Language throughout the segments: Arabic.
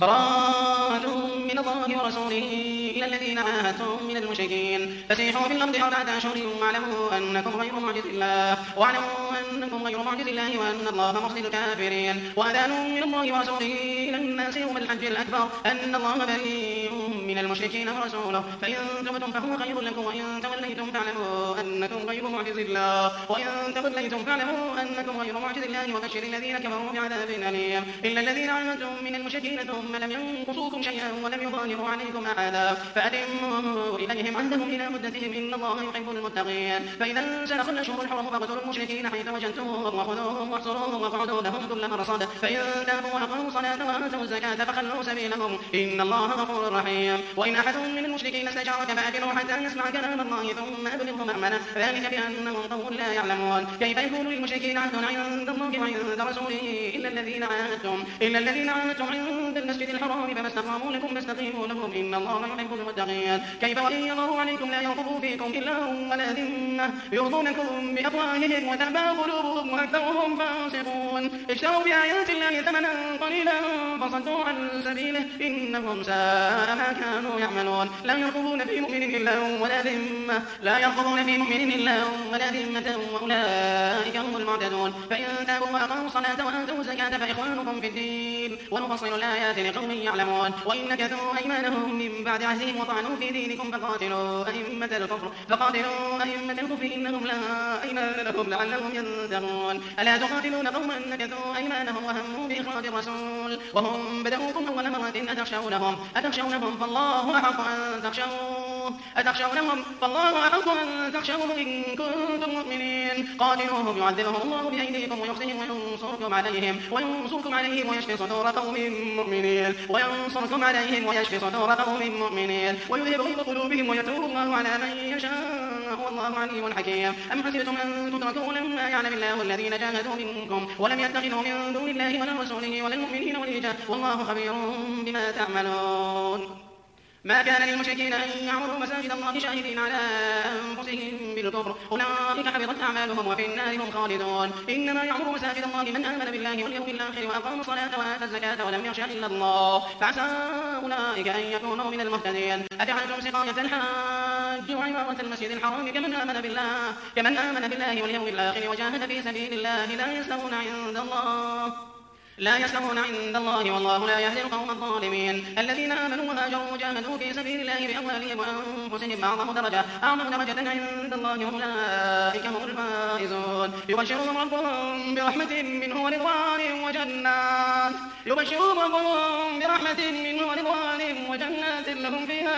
براءة من الله ورسوله إلى الذين عاهدتم من المشركين فسيحوا في الأرض 4 أشهر واعلموا أنكم غير معجز الله وأن الله مخزي الكافرين وأذان من الله ورسوله إلى الناس يوم الحج الأكبر أن الله بريء من المشركين ورسوله فإن تبتم فهو خير لكم وإن توليتم فاعلموا أنكم غير معجز الله وبشر الذين كفروا بعذاب أليم إلا الذين عاهدتم من المشركين ثم لم ينقصوكم شيئا ولم يظاهروا عليكم أحدا فأتموا إليهم عهدهم إلى مدتهم إن الله يحب المتقين فإذا انسلخ الأشهر الحرم فاقتلوا المشركين حيث وجدتموهم وخذوهم واحصروهم واقعدوا لهم كل مرصد فإن تابوا وأقاموا الصلاة وآتوا الزكاة فخلوا سبيلهم إن الله غفور رحيم وإن أحد من المشركين استجارك فأجره حتى يسمع كلام الله ثم أبلغه مأمنه ذلك بأنهم قوم لا يعلمون كيف يكون للمشركين عهد عند الله وعند رسوله إلا الذين عاهدتم عند المسجد الحرام فما استقاموا لكم فاستقيموا لهم إن الله يحب المتقين كيف وإن يظهروا عليكم لا يرقبوا فيكم إلا ولا ذمة يرضونكم بأفواههم وتأبى قلوبهم وأكثرهم فاسقون اشتروا بآيات الله ثمنا قليلا فصدوا عن سبيله إنهم ساء ما كانوا يعملون لا يرقبون في مؤمن إلا ولا ذمة وأولئك هم المعتدون فإن تابوا وأقاموا الصلاة وآتوا الزكاة فإخوانكم في الدين ونفصل الآيات لقوم يعلمون وإن نكثوا أيمانهم من بعد عهدهم وطعنوا في دينكم فقاتلوا أئمة الكفر إنهم لا أيمان لهم لعلهم ينتهون ألا تقاتلون قوما نكثوا أيمانهم وهموا بإخراج الرسول وهم بدأوكم أول مرة أتخشونهم فالله أحق أن تخشوه إن كنتم مؤمنين قاتلوهم يعذبهم الله بأيديكم ويخزيهم وينصركم عليهم ويشفي صدور قوم مؤمنين ويذهب غيظ قلوبهم ويتوب الله على من يشاء والله عليم حكيم أم حسبتم أن تتركوا ولما يعلم الله الذين جاهدوا منكم ولم يتخذوا من دون الله ولا رسوله ولا المؤمنين وليجا والله خبير بما تعملون ما كان للمشركين أن يعمروا مساجد الله شاهدين على أنفسهم بالكفر أولئك حبطت أعمالهم وفي النار هم خالدون إنما يعمر مساجد الله من آمن بالله واليوم الآخر وأقام الصلاة وآتى الزكاة ولم يخش إلا الله فعسى أولئك أن يكونوا من المهتدين أجعلتم سقاية الحاج وعمارة المسجد الحرام كمن آمن بالله واليوم الآخر وجاهد في سبيل الله لا يستوون عند الله والله لا يهدي القوم الظالمين الذين آمنوا وهاجروا وجاهدوا في سبيل الله بأموالهم وأنفسهم أعظم درجة عند الله وأولئك هم الفائزون يبشرهم ربهم برحمة منه ورضوان وجنات لهم فيها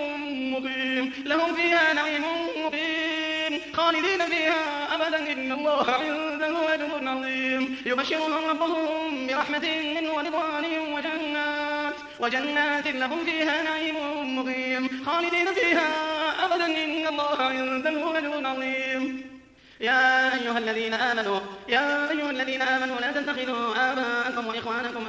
نعيم مقيم خالدين فيها أبدا إن الله عنده أجر عظيم يبشرهم ربهم برحمة منه ورضوان وجنات لهم فيها نعيم مقيم خالدين فيها أبدا إن الله عنده أجر عظيم يا أيها الذين آمنوا لا تتخذوا آباءكم وإخوانكم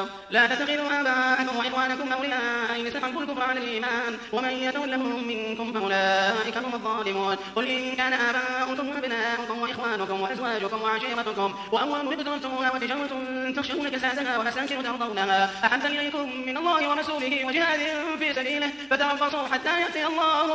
أولياء إن استحبوا الكفر على الإيمان ومن يتولهم منكم فأولئك هم الظالمون قل إن كان آباؤكم وأبناؤكم وإخوانكم وأزواجكم وعشيرتكم وأموال اقترفتموها وتجارة تخشون كسادها ومساكن ترضونها أحب إليكم من الله ورسوله وجهاد في سبيله فتربصوا حتى يأتي الله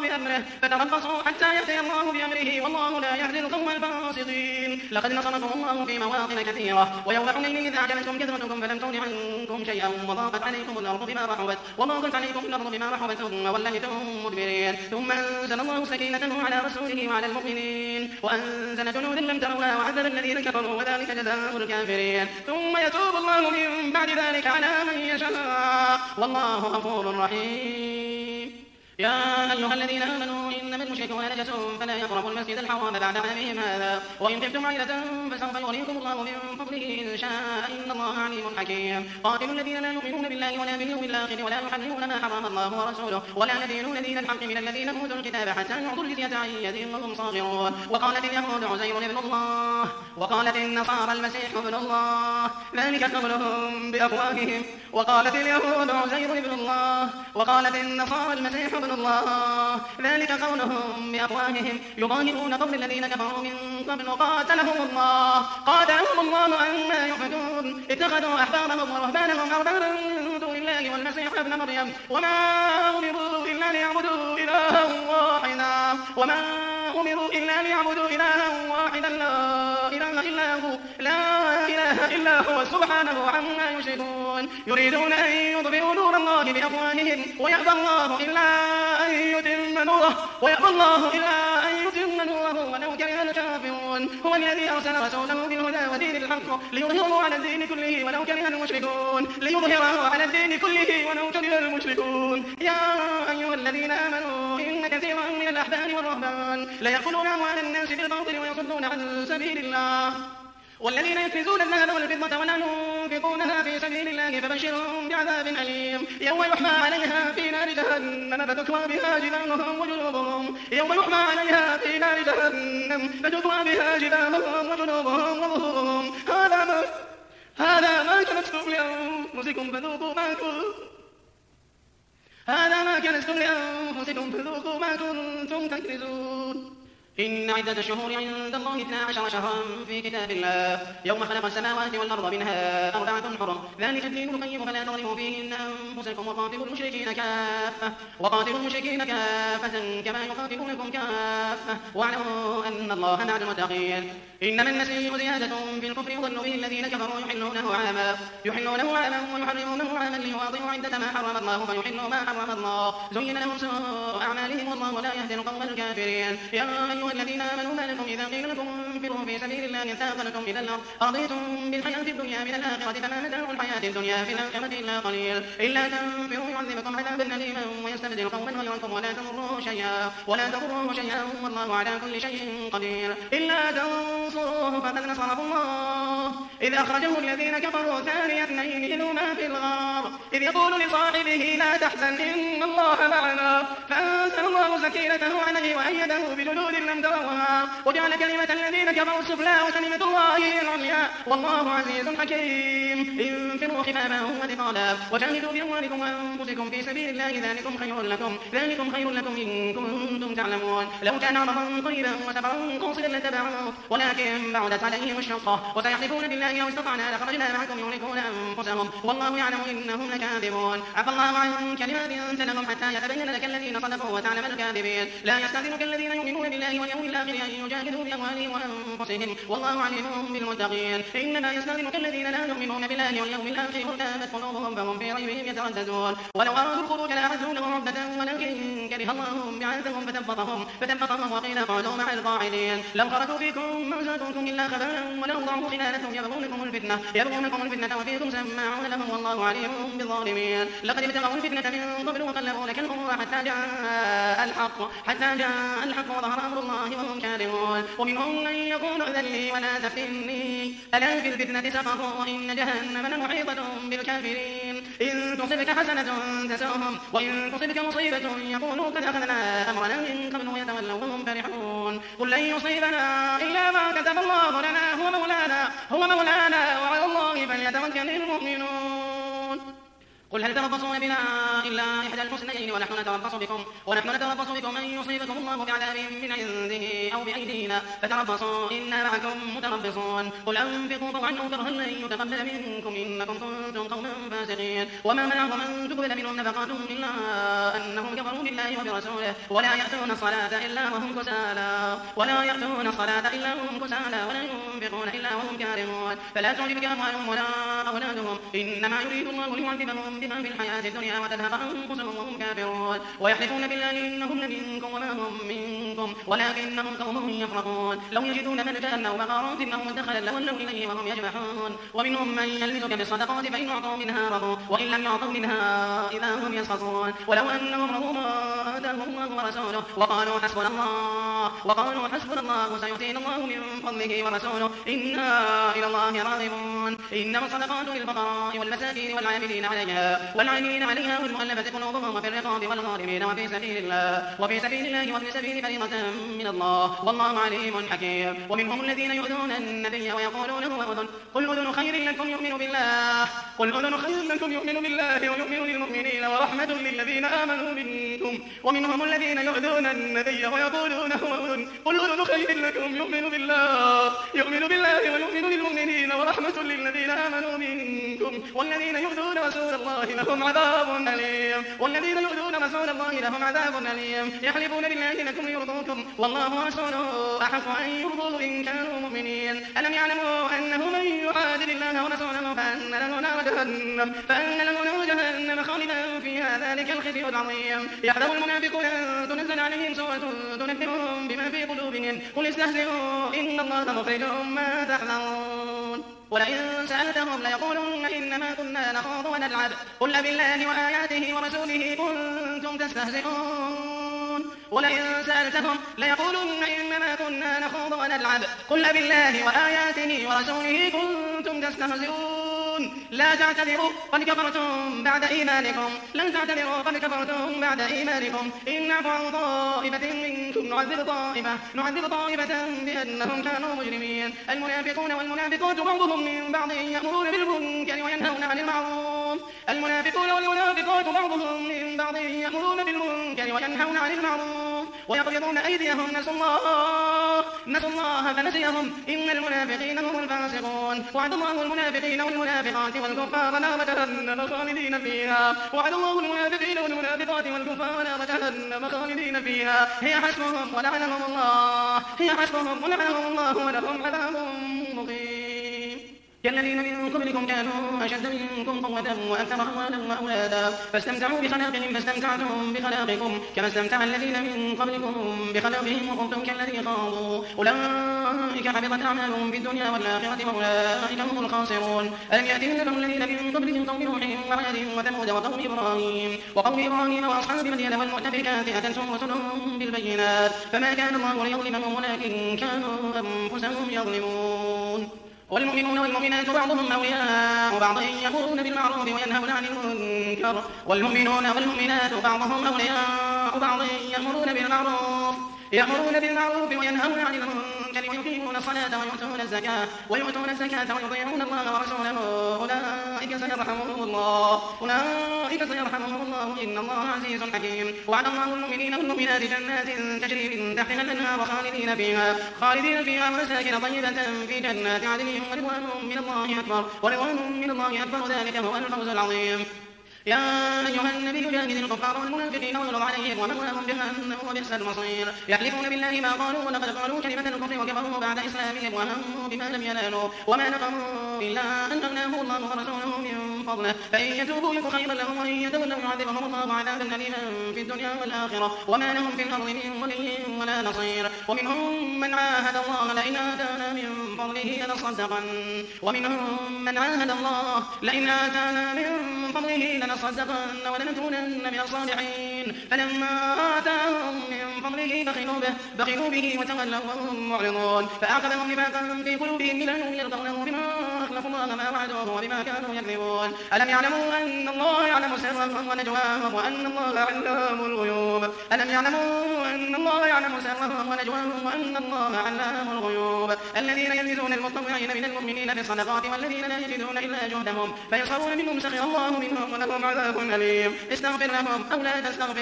بأمره والله لا يهدي القوم الفاسقين لقد نصركم الله في مواطن كثيرة ويوم حنين إذ أعجبتكم كثرتكم فلم تغن عنكم شيئا وضاقت عليكم الأرض بما رحبت ثم وليتم مدبرين ثم أنزل الله سكينته على رسوله وعلى المؤمنين وأنزل جنودا لم تروها وعذب الذين كفروا وذلك جزاء الكافرين ثم يتوب الله من بعد ذلك على من يشاء والله غفور رحيم يا أيها الذين آمنوا إنما المشركون نجس فلا يقربوا المسجد الحرام بعد عامهم هذا وإن خفتم عيلة فسوف يغنيكم الله من فضله إن شاء إن الله عليم حكيم قاتلوا الذين لا يؤمنون بالله ولا باليوم الآخر ولا يحرمون ما حرم الله ورسوله ولا يدينون دين الحق من الذين أوتوا الكتاب حتى يعطوا الجزية عن يد وهم صاغرون وقالت اليهود عزير ابن الله وقالت النصارى المسيح ابن الله ذلك قولهم بأفواههم وقالت اليهود عزير ابن الله وقالت النصارى المسيح ابن الله ذلك قولهم بأفواههم يظاهرون قول الذين كفروا من قبل قاتلهم الله أما يحفدون اتخذوا أحبارهم ورهبانهم أربابا من دون الله والمسيح ابن مريم وما أمروا إلا ليعبدوا إلها واحدا لا إله إلا هو سبحانه عما يشركون يريدون أن يطفئوا نور الله بأفواههم ويأبى الله إلا أن يتم نوره ولو كره الكافرون هو الذي أرسل رسوله بالهدى ودين الحق ليظهره على الدين كله ولو كره المشركون يا أيها الذين آمنوا إن كثيرا من الأحبار والرهبان ليأكلون أموال الناس بالباطل ويصدون عن سبيل الله والذين يكنزون الذهب والفضة ولا ينفقونها في سبيل الله فبشرهم بعذاب أليم يوم يحمى عليها في نار جهنم فتكوى بها جباههم وجنوبهم وظهورهم هذا ما كنتم لأنفسكم فذوقوا ما كنتم تكنزون إن عدة الشهور عند الله 12 شهرا في كتاب الله يوم خلق السماوات والأرض منها 4 حرم ذلك الدين القيم فلا تظلموا فيهن أنفسكم وقاتلوا المشركين كافة كما يقاتلونكم كافة واعلموا أن الله مع المتقين إنما النسيء زيادة في الكفر يضل به الذين كفروا يحلونه عاما ويحرمونه عاما ليواطئوا عدة ما حرم الله فيحلوا ما حرم الله زين لهم سوء أعمالهم والله لا يهدي القوم الكافرين يا أيها الذين آمنوا ما لكم إذا قيل لكم انفروا في سبيل الله ثاقلتم إلى الأرض أرضيتم بالحياة الدنيا من الآخرة فما متاع الحياة الدنيا في الآخرة إلا قليل إلا تنفروا يعذبكم عذابا أليما ويستبدل قوما غيركم ولا تضروه شيئا والله على كل شيء قدير إلا تنصروه فقد نصره الله إذ أخرجه الذين كفروا ثاني اثنين إذ هما في الغار إذ يقول لصاحبه لا تحزن إن الله معنا فأنزل الله سكينته عليه وأيده بجنود لم تروها وجعل كلمة الذين كفروا السفلى وكلمة الله هي العليا والله عزيز حكيم انفروا خفافا وثقالا وجاهدوا بأموالكم وأنفسكم في سبيل الله ذلكم خير لكم إن كنتم تعلمون لو كان عرضا قريبا وسفرا قاصدا لاتبعوه ولكن بعدت عليهم الشقة وسيحلفون بالله لو استطعنا لخرجنا معكم يهلكون أنفسهم والله يعلم إنهم لكاذبون عفى الله عنك لما أذنت لهم حتى يتبين لك الذين صدقوا وتعلم الكاذبين لا يستأذنك الذين يؤمنون بالله واليوم الآخر أن يجاهدوا بأموالهم وأنفسهم والله عليم بالمتقين إنما يستأذنك الذين لا يؤمنون بالله واليوم الآخر وارتابت قلوبهم فهم في ريبهم يترددون ولو أرادوا الخروج لأعدوا له عدة ولكن كره الله بعاثهم فثبطهم وقيل اقعدوا مع القاعدين لو خرجوا فيكم ما زادوكم إلا خبالا ولو ضعوا خلالكم يبغونكم الفتنة وفيكم سماعون لهم والله عليم بالظالمين لقد ابتغوا الفتنة من قبل وقلبوا لك الأمور حتى جاء الحق وظهر أمر الله وهم كارهون ومنهم من يقول أذن لي ولا تفتني ألا في الفتنة سقطوا وإن جهنم لمحيطة بالكافرين إن تصبك حسنة تسؤهم وإن تصبك مصيبة يقولوا قد أخذنا أمرنا من قبل ويتولوا وهم فرحون قل لن يصيبنا إلا ما كتب الله لنا هو مولانا وعلى الله فليتوكل المؤمنون قل هل تربصون بنا إلا إحدى الحسنيين ونحن نتربص بكم أن يصيبكم الله بعذاب من عنده أو بأيدينا فتربصوا إنا معكم متربصون قل أنفقوا طوعا أو كرها لن يتقبل منكم إنكم كنتم قوما فاسقين وما منعهم أن تقبل منهم نفقاتهم إلا أنهم كفروا بالله وبرسوله ولا يأتون الصلاة إلا وهم كسالى ولا ينفقون إلا وهم كارهون فلا تعجبك أموالهم ولا أولادهم إنما يريد الله ليعذبهم بما في الحياة الدنيا وتذهب أنفسهم وهم كافرون ويحلفون بالله إنهم لمنكم وما هم منكم ولكنهم قوم يفرقون لو يجدون ملجأ أو مغارات أو مدخلا لولوا إليه وهم يجمحون ومنهم من يلمزك بالصدقات فإن أعطوا منها رضوا وإن لم يعطوا منها إذا هم يسخطون ولو أنهم رضوا ما آتاهم الله ورسوله وقالوا حسبنا الله سيؤتينا الله من فضله ورسوله إنا إلى الله راغبون إنما الصدقات للفقراء والمساكين والعاملين عليها والمؤلفة قلوبهم وفي الرقاب والغارمين وفي سبيل الله وابن السبيل فريضة من الله والله عليم حكيم ومنهم الذين يؤذون النبي ويقولون هو أذن قل أذن خير لكم يؤمن بالله ويؤمن للمؤمنين ورحمة للذين آمنوا منكم ومنهم الذين يؤذون النبي ويقولون هو أذن قل أذن خير لكم يؤمن بالله ويؤمن للمؤمنين ورحمة للذين آمنوا منكم والذين يؤذون رسول الله لهم عذاب أليم يحلفون بالله لكم ليرضوكم والله ورسوله أحق أن يرضوه إن كانوا مؤمنين ألم يعلموا أنه من يحادد الله ورسوله فأن له نار جهنم خالدا فيها ذلك الخزي العظيم يحذر المنافقون أن تنزل عليهم سورة تنبئهم بما في قلوبهم قل استهزئوا إن الله مخرج ما تحذرون ولئن سألتهم ليقولن إنما كنا نخوض ونلعب قل بالله وآياته ورسوله كنتم تستهزئون ولئن سألتهم ليقولن إنما كنا نخوض ونلعب قل بالله وآياته ورسوله كنتم تستهزئون لا تعتذروا قد كفرتم بعد إيمانكم إن نعفو عن طائفة منكم نعذب طائفة بأنهم كانوا مجرمين المنافقون والمنافقات بعضهم من بعض يأمرون بالمنكر وينهون عن المعروف ويقبضون أيديهم نسوا الله فنسيهم إن المنافقين هم الفاسقون وعد الله المنافقين والمنافقات والكفار نار جهنم خالدين فيها هي حسبهم ولعنهم الله ولهم عذاب مقيم كالذين من قبلكم كانوا أشد منكم قوة وأكثر أموالا وأولادا فاستمتعوا بخلاقهم فاستمتعتم بخلاقكم كما استمتع الذين من قبلكم بخلاقهم وخضتم كالذي خاضوا أولئك حبطت أعمالهم في الدنيا والآخرة وأولئك هم الخاسرون ألم يأتهم الذين من قبلهم قوم نوح وعاد وثمود وقوم إبراهيم وأصحاب مدين والمؤتفكات أتتهم رسلهم بالبينات فما كان الله ليظلمهم ولكن كانوا أنفسهم يظلمون والمؤمنون والمؤمنات بعضهم أولياء بعض يأمرون بالمعروف وينهون عن المنكر وينهون عن المنكر ويقيمون الصلاة ويؤتون الزكاة ويطيعون الله ورسوله أولئك سيرحمهم الله إن الله عزيز حكيم وعد الله المؤمنين والمؤمنات جنات تجري من تحتها الأنهار خالدين فيها ومساكن طيبة في جنات عدن ورضوان من الله أكبر ذلك هو الفوز العظيم يا أيها النبي جاهد الكفار والمنافقين واغلظ عليهم ومأواهم جهنم وبئس المصير يحلفون بالله ما قالوا ولقد قالوا كلمة الكفر وكفروا بعد إسلامهم وهموا بما لم ينالوا وما نقموا إلا أن أغناهم الله ورسوله من فضله فإن يتوبوا يك خيرا لهم وإن يتولوا يعذبهم الله عذابا أليما في الدنيا والآخرة وما لهم في الأرض من ولي ولا نصير ومنهم من عاهد الله لئن آتانا من فضله لنصدقن ولنكونن من الصالحين فلما آتاهم من فضله بخلوا به وتولوا وهم معرضون فأعقبهم نفاقا في قلوبهم إلى يوم يلقونه بما أخلفوا الله ما وعدوه وبما كانوا يكذبون ألم يعلموا أن الله يعلم سرهم ونجواهم وأن الله علام الغيوب الذين يلمزون المطوعين من المؤمنين في الصدقات والذين لا يجدون إلا جهدهم فيسخرون منهم سخر الله منهم ولهم عذاب أليم استغفر لهم أو لا تستغفر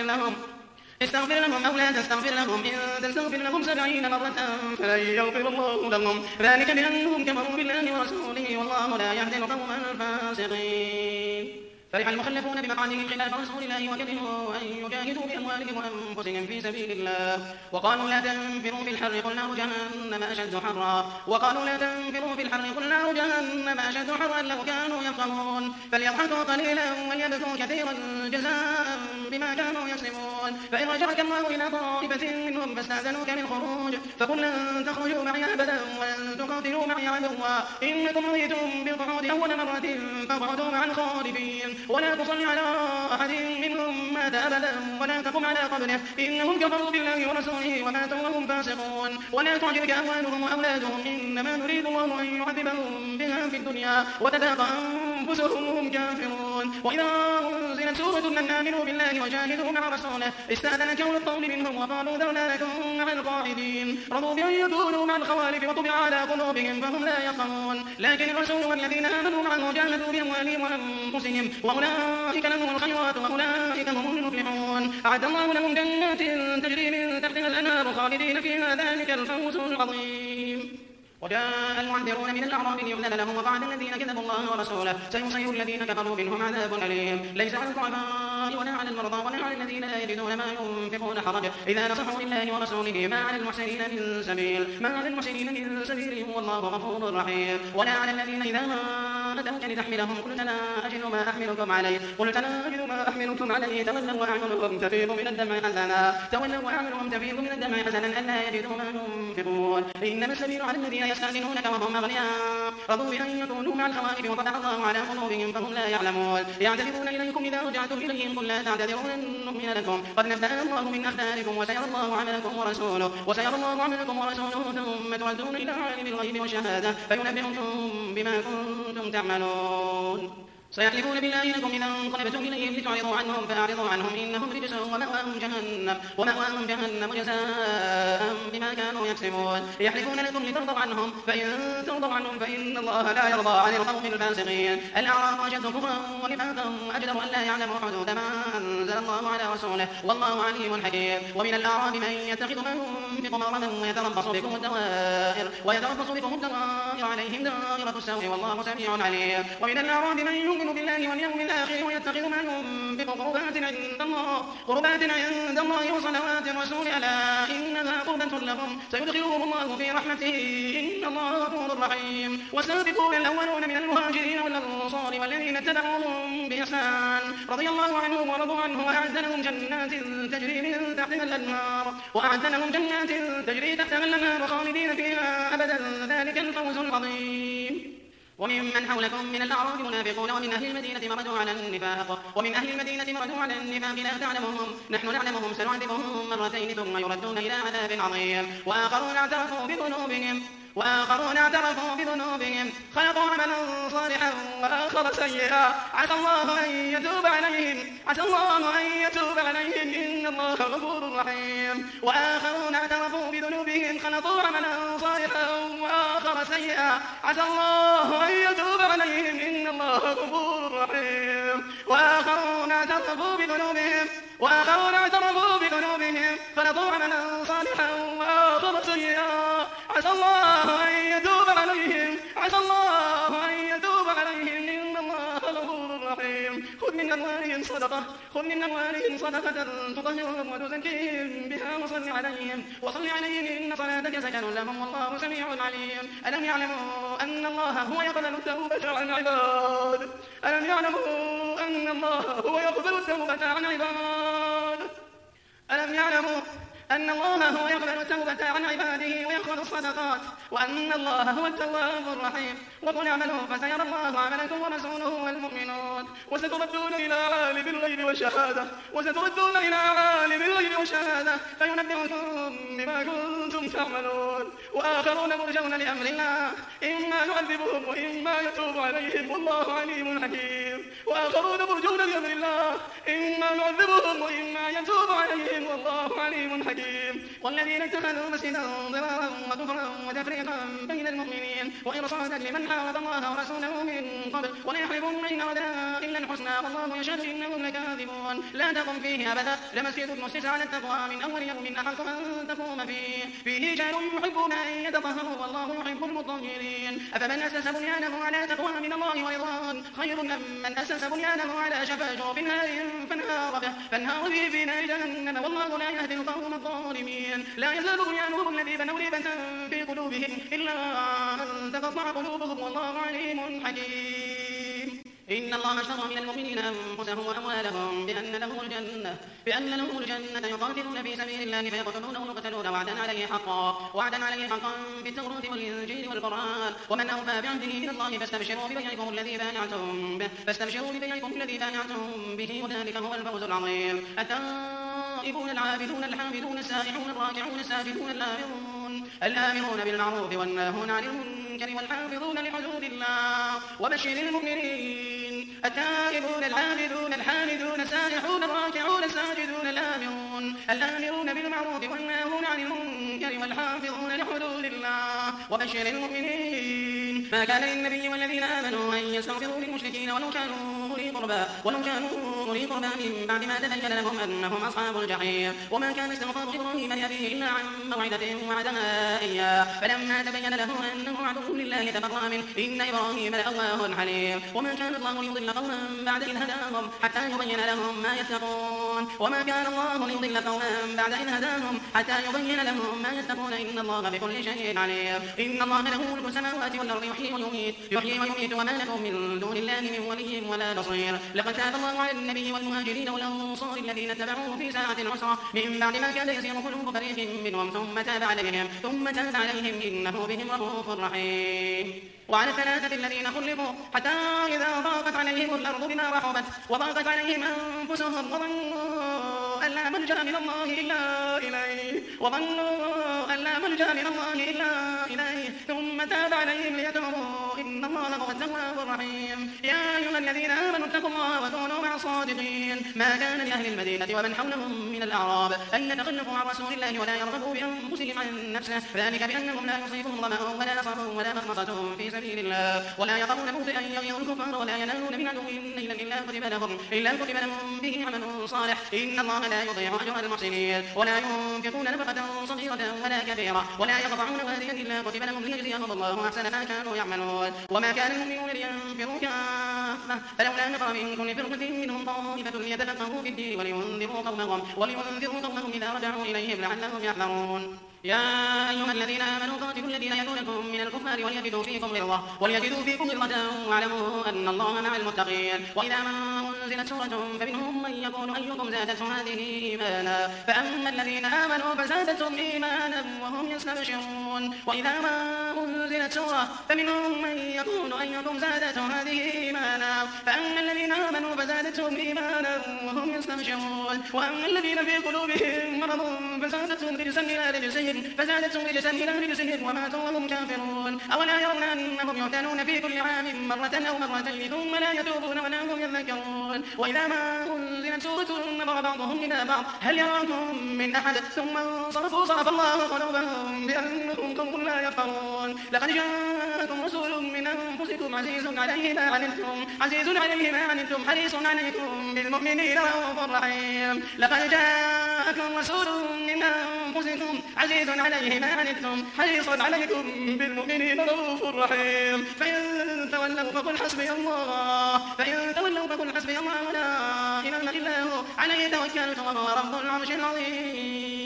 لهم إن تستغفر لهم 70 مرة فلن يغفر الله لهم ذلك بأنهم كفروا بالله ورسوله والله لا يهدي القوم الفاسقين فرح المخلفون بمقعدهم خلاف رسول الله وكرهوا أن يجاهدوا بأموالهم وأنفسهم في سبيل الله وقالوا لا تنفروا في الحر قل نار جهنم أشد حرا لو كانوا يفقهون فليضحكوا قليلا وليبكوا كثيرا جزاء بما كانوا يكسبون فإن رجعك الله إلى طائفة منهم فاستأذنوك للخروج فقل لن تخرجوا معي أبدا ولن تقاتلوا معي عدوا إنكم رضيتم بالقعود أول مرة فاقعدوا مع الخالفين ولا تصل على أحد منهم مات أبدا ولا تقم على قبره إنهم كفروا بالله ورسوله وماتوا وهم فاسقون ولا تعجبك أموالهم وأولادهم إنما نريد الله أن يعذبهم بها في الدنيا وتذاق أنفسهم وهم كافرون وإذا أنزلت سورة أن آمنوا بالله وجاهدوا مع رسوله استأذنك أولو الطول منهم وقالوا ذرنا نكن مع القاعدين رضوا بأن يكونوا مع الخوالف وطبع على قلوبهم فهم لا يفقهون لكن الرسول والذين آمنوا معه جاهدوا بأموالهم وأنفسهم وأولئك لهم الخيرات وأولئك هم المفلحون أعد الله لهم جنات تجري من تحتها الأنهار خالدين فيها ذلك الفوز العظيم. وجاء المعذرون من الأعراب ليؤذن لهم وقعد الذين كذبوا الله ورسوله سيصيب الذين كفروا منهم عذاب أليم. ليس على الضعفاء ولا على المرضى ولا على الذين لا يجدون ما ينفقون حرج إذا نصحوا لله ورسوله ما على المحسنين من سبيل والله غفور رحيم. ولا على الذين إذا ما أتوك لتحملهم قلت لا أجد ما أحملكم عليه تولوا وأعينهم تفيض من الدمع حزنا ألا يجدوا ما ينفقون. إنما السبيل على الذين يستأذنونك وهم أغنياء رضوا بأن يكونوا مع الخوارج وطبع الله على قلوبهم فهم لا يعلمون. يعتذرون إليكم إذا رجعتم إليهم قل لا تعتذروا لن نؤمن لكم قد نبأنا الله من أخباركم وسيرى الله عملكم ورسوله ثم تردون إلى عالم الغيب والشهادة فينبئكم بما كنتم تعملون. سيحلفون بالله لكم إذا انقلبتم إليهم لتعرضوا عنهم فأعرضوا عنهم إنهم رجس ومأواهم جهنم جزاء بما كانوا يكسبون. يحلفون لكم لترضوا عنهم فإن ترضوا عنهم فإن الله لا يرضى عن القوم الفاسقين. الأعراب أشد كفرا ونفاقا أجدر أن لا يعلموا حدود ما أنزل الله على رسوله والله عليم حكيم. ومن الأعراب من يتخذ ما ينفق مغرما ويتربص بكم الدوائر عليهم دائرة السوء والله سميع عليم. ومن الأعراب من يؤمن بالله واليوم الآخر ويتخذ ما ينفق قربات عند الله وصلوات الرسول ألا إنها قربة لهم سيدخلهم الله في رحمته إن الله غفور رحيم. والسابقون الأولون من المهاجرين والأنصار والذين اتبعوهم بإحسان رضي الله عنهم ورضوا عنه وأعد لهم جنات تجري من تحتها الأنهار خالدين فيها أبدا ذلك الفوز العظيم. وممن حولكم من الأعراب منافقون ومن أهل المدينة مردوا على النفاق لا تعلمهم نحن نعلمهم سنعذبهم مرتين ثم يردون إلى عذاب عظيم. وآخرون اعترفوا بذنوبهم خلقوا عملا صالحا وآخر سيئا عسى الله أن يتوب عليهم إن الله غفور رحيم. وآخرون اعترفوا بذنوبهم خلقوا عملا صالحا وآخر سيئا عسى الله أن يتوب عليهم إن الله غفور رحيم. وآخرون اعترفوا بذنوبهم خلقوا عملا صالحا وآخر سيئا عسى الله أن يتوب عليهم إن الله غفور رحيم. خذ من أموالهم صدقة تطهرهم وتزكيهم بها وصل عليهم إن صلاتك سكن لهم والله سميع عليم. ألم يعلموا أن الله هو يقبل التوبة عن عباده أن الله هو يقبل التوبة عن عباده ويأخذ الصدقات وأن الله هو التواب الرحيم. وقل اعملوا فسيرى الله عملكم ورسوله والمؤمنون وستردون إلى عالم الغيب والشهادة فينبئكم بما كنتم تعملون. وآخرون مرجون لأمر الله إما نعذبهم وإما يتوب عليهم والله عليم حكيم. والذين اتخذوا مسجدا ضرارا وكفرا وتفريقا بين المؤمنين وإرصادا لمن حارب الله ورسوله من قبل ولا يحلفون إن أردنا إلا الحسنى والله يشهد إنهم لكاذبون. لا تقم فيه أبدا لمسجد أسس على التقوى من أول يوم أحق أن تقوم فيه رجال يحبون أن يتطهروا والله يحب المطهرين. أفمن أسس بنيانه على تقوى من الله ورضوان خير أم من أسس بنيانه على شفا جرف نار فانهار به في نار جهنم والله لا يهدي القوم الظالمين. لا يزال بنيانهم الذي بنوا ريبة في قلوبهم إلا أن تقطع قلوبهم والله عليم حكيم. إن الله اشترى من المؤمنين أنفسهم وأموالهم بأن لهم الجنة يقاتلون في سبيل الله فيقتلون ويقتلون وعدا عليه حقا في التوراة والإنجيل والقرآن ومن أوفى بعهده من الله فاستبشروا ببيعكم الذي بايعتم به وذلك هو الفوز العظيم. التائبون العابدون الحامدون السائحون الراكعون الساجدون الآمرون بالمعروف والناهون عن المنكر والحافظون لحدود الله وبشر المؤمنين. التائبون العابدون الحامدون السائحون الراكعون الساجدون الآمرون بالمعروف والناهون عن المنكر والحافظون لحدود الله وبشر المؤمنين. ما كان للنبي والذين آمنوا أن يستغفروا للمشركين ولو كانوا أولي قربى ولو كانوا أولي قربى من بعد ما تبين لهم أنهم أصحاب الجحيم. وما كان استغفار إبراهيم لأبيه إلا عن موعدة وعدها إياه فلما تبين له أنه عدو لله تبرأ منه إن إبراهيم لأواه حليم. وما كان الله ليضل قوما بعد إذ هداهم حتى يبين لهم ما يتقون. وما كان الله ليضل قوما بعد إذ هداهم حتى يبين لهم ما يتقون إن الله بكل شيء عليم. إن الله له ملك السماوات والأرض يحيي ويميت وما لكم من دون الله من ولي ولا نصير. لقد تاب الله على النبي والمهاجرين والأنصار الذين اتبعوه في ساعة العسرة من بعد ما كان يزيغ قلوب فريق منهم ثم تاب عليهم إنه بهم رؤوف رحيم. وعلى الثلاثة الذين خلفوا حتى إذا ضاقت عليهم الأرض بما رحبت وضاقت عليهم أنفسهم وظنوا أن لا ملجأ من الله إلا إليه ثم تاب عليهم ليتوبوا إن الله هو التواب الرحيم. يا أيها الذين آمنوا اتقوا الله وكونوا مع الصادقين. ما كان لأهل المدينة ومن حولهم من الأعراب أن يتخلفوا عن رسول الله ولا يرغبوا بأنفسهم عن نفسه ذلك بأنهم لا يصيبهم ظمأ ولا نصب ولا مخمصة في سبيل الله ولا يطعون موطئا يغيظ الكفار ولا ينالون من عدو نيلا إلا كتب لهم به عمل صالح إن الله لا يضيع أجر المحسنين. ولا ينفقون نفقة صغيرة ولا كبيرة ولا يقطعون واديا إلا كتب لهم ليجزيهم الله أحسن ما كانوا يعملون. وما كان المؤمنون لينفروا كافة فلولا نفر من كل فرقة منهم طائفة ليتفقهوا في الدين ولينذروا قومهم إذا رجعوا إليهم لعلهم يحذرون. يا أيها الذين آمنوا قاتلوا الذين يلونكم من الكفار وليجدوا فيكم غلظة واعلموا أن الله مع المتقين. وإذا ما أنزلت سورة فمنهم من يقول أيكم زادته هذه إيمانا فأما الذين آمنوا فزادتهم إيمانا وهم يستبشرون. وإذا ما أنزلت سورة فمنهم من يقول أيكم زادته هذه إيمانا فأما الذين آمنوا فزادتهم إيمانا وهم يستبشرون. وأما الذين في قلوبهم مرض فزادتهم رجسا إلى رجسهم وماتوا وهم كافرون. أولا يرون أنهم يفتنون في كل عام مرة أو مرتين ثم لا يتوبون ولا هم يذكرون. وإذا ما أنزلت سورة نظر بعضهم إلى بعض هل يراكم من أحد ثم انصرفوا صرف الله قلوبهم بأنهم قوم لا يفقهون. لقد جاءكم رسول من أنفسكم عزيز عليه ما عنتم حريص عليكم بالمؤمنين رؤوف رحيم. لقد جاءكم رسول من أنفسكم عزيز عليه ما عنتم حريص عليكم بالمؤمنين رؤوف رحيم. فإن تولوا فقل حسبي الله ولا إله إلا هو عليه توكلت وهو رب العرش العظيم.